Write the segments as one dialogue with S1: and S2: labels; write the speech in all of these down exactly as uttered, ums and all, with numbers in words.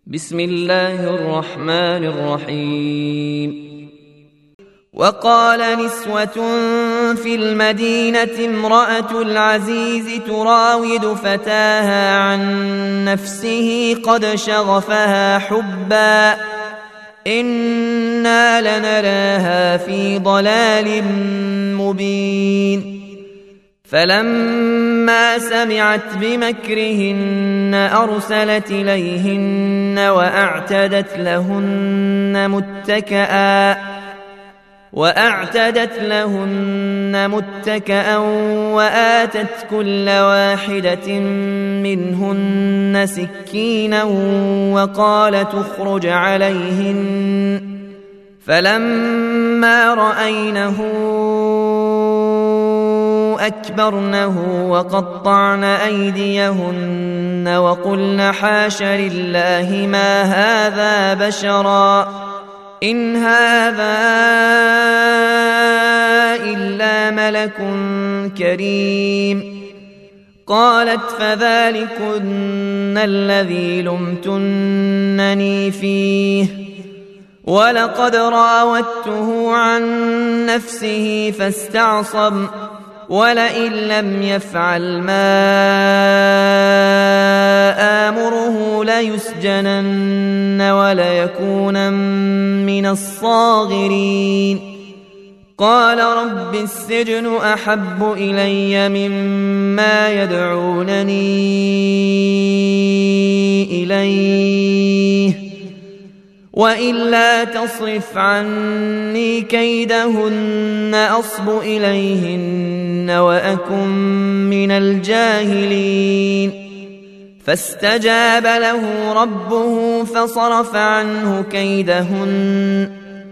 S1: بسم الله الرحمن الرحيم. وقال نسوة في المدينة امرأة العزيز تراود فتاها عن نفسه قد شغفها حبا إنا لنراها في ضلال مبين. فلما سمعت بمكرهن أرسلت إليهن وأعتدت لهن متكئا وأعتدت لهن متكئا وآتت كل واحدة منهن سكينا وقالت اخرج عليهن. فلما رأينه أكبرنه وقطعن أيديهن وقلن حاش لله ما هذا بشرا إن هذا إلا ملك كريم. قالت فذلكن الذي لمتنني فيه ولقد راودته عن نفسه فاستعصم ولئن لم يفعل ما آمره ليسجنن وليكونن من الصاغرين. قال رب السجن أحب إلي مما يدعونني إليه وإلا تصرف عني كيدهن أصب إليهن وأكن من الجاهلين. فاستجاب له ربه فصرف عنه كيدهن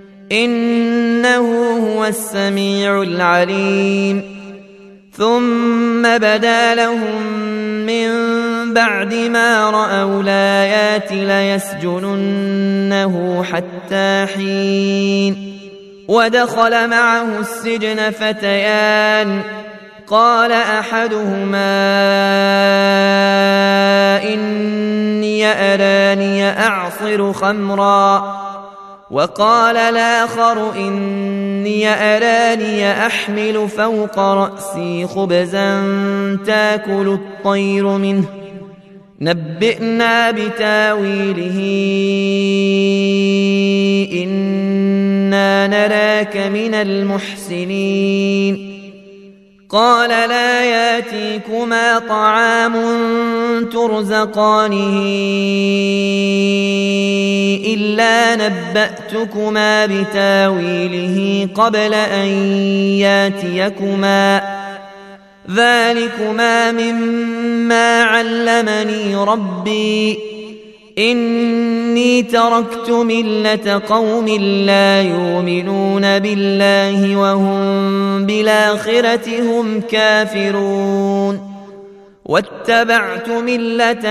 S1: إنه هو السميع العليم. ثم بدا لهم من بعد ما رأوا الآيات ليسجننه حتى حين. ودخل معه السجن فتيان قال أحدهما إني أراني أعصر خمرا وقال الآخر إني أراني أحمل فوق رأسي خبزا تاكل الطير منه نبئنا بتاويله إنا نراك من المحسنين. قال لا ياتيكما طعام ترزقانه إلا نبأتكما بتاويله قبل أن ياتيكما ذلكما مما علمني ربي إني تركت ملة قوم لا يؤمنون بالله وهم بالآخرة هم كافرون واتبعت ملة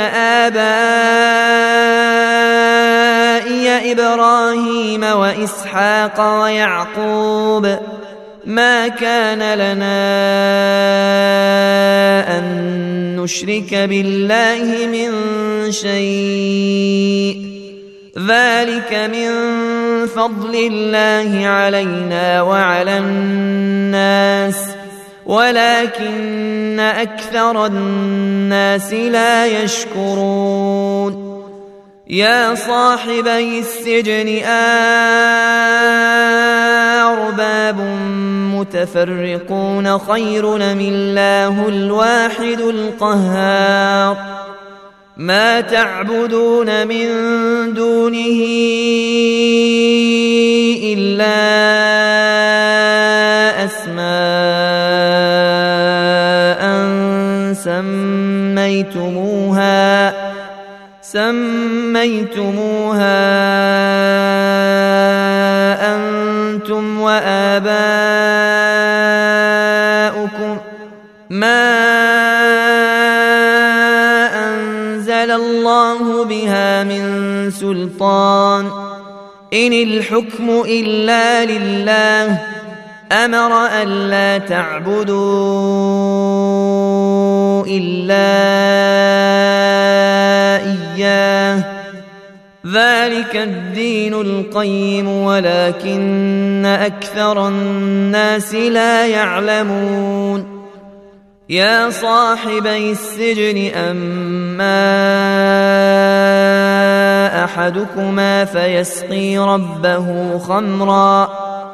S1: آبائي إبراهيم وإسحاق ويعقوب ما كان لنا أن نشرك بالله من شيء ذلك من فضل الله علينا وعلى الناس ولكن أكثر الناس لا يشكرون. يا صاحبي السجن أرباب متفرقون خير أم الله الواحد القهار ما تعبدون من دونه إلا أسماء سميتموها سميتموها أنتم وآباؤكم ما أنزل الله بها من سلطان إن الحكم إلا لله أمر ألا تعبدوا إلا إياه ذلك الدين القيم ولكن أكثر الناس لا يعلمون يا صاحبي السجن أما أحدكما فيسقي ربه خمرا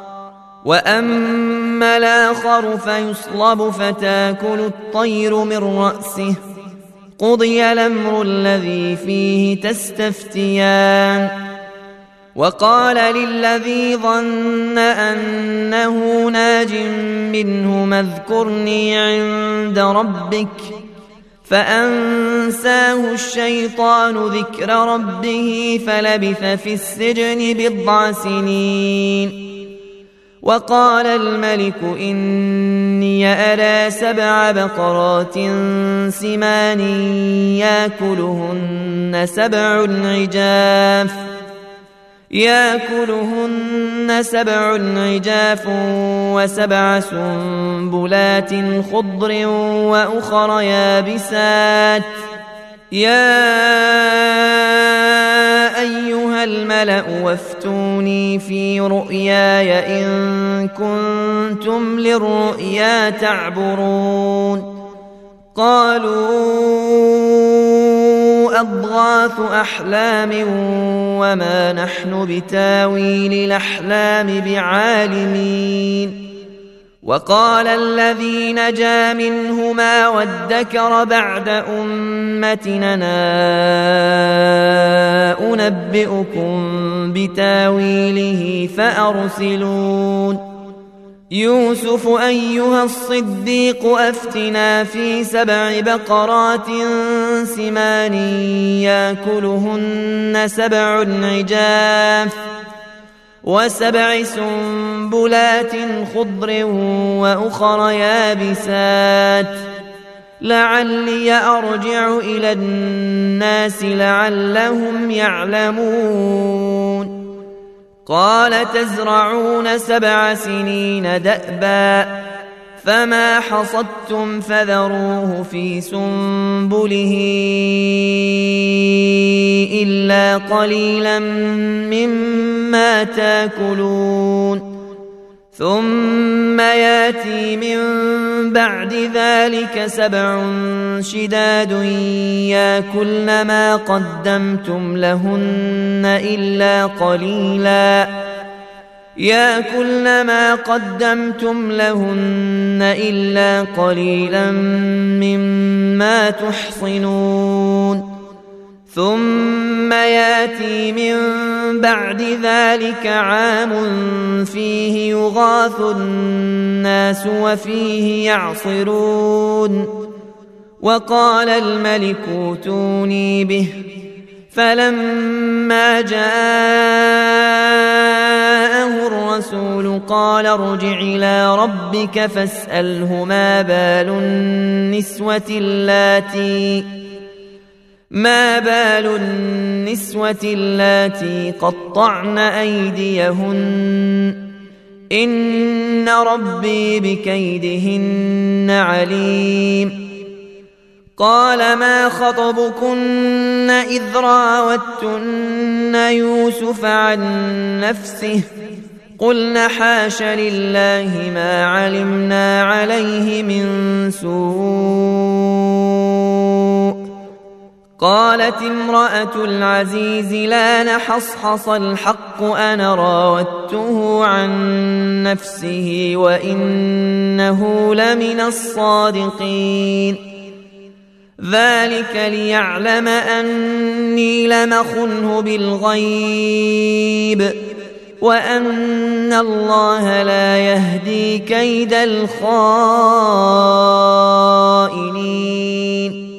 S1: وأما الآخر فيصلب فتاكل الطير من رأسه قضي الأمر الذي فيه تستفتيان وقال للذي ظن أنه ناج منهما اذكرني عند ربك فأنساه الشيطان ذكر ربه فلبث في السجن بضع سنين وقال الملك إني أرى سبع بقرات سمان يأكلهن سبع عجاف يأكلهن سبع عجاف وسبع سنبلات خضر وأخر يابسات يا أيها الملأ وافتوني في رؤياي إن كنتم للرؤيا تعبرون قالوا أضغاث أحلام وما نحن بتاويل الأحلام بعالمين وقال الذي نجا منهما وادكر بعد أمتنا أنبئكم بتاويله فأرسلون يوسف أيها الصديق أفتنا في سبع بقرات سمان يأكلهن سبع عجاف وسبع سنبلات خضر وأخر يابسات لعلي أرجع إلى الناس لعلهم يعلمون قال تزرعون سبع سنين دأبا فما حصدتم فذروه في سنبله إلا قليلا مما تاكلون ثم ياتي من بعد ذلك سبع شداد ياكلن ما قدمتم لهن إلا قليلا ياكلن ما قدمتم لهن إلا قليلا مما تحصنون ثم ياتي من بعد ذلك عام فيه يغاث الناس وفيه يعصرون وقال الملك ائتوني به فلما جاءه الرسول قال ارجع إلى ربك فاسأله ما بال النسوة اللاتي ما بال النسوة اللاتي قطعن أيديهن إن ربي بكيدهن عليم قال ما خطبكن إذ راوتن يوسف عن نفسه قلنا حاش لله ما علمنا عليه من سوء قالت امرأة العزيز لا نحصحص الحق أنا راودته عن نفسه وإنه لمن الصادقين ذلك ليعلم أني لم أخنه بالغيب وأن الله لا يهدي كيد الخائنين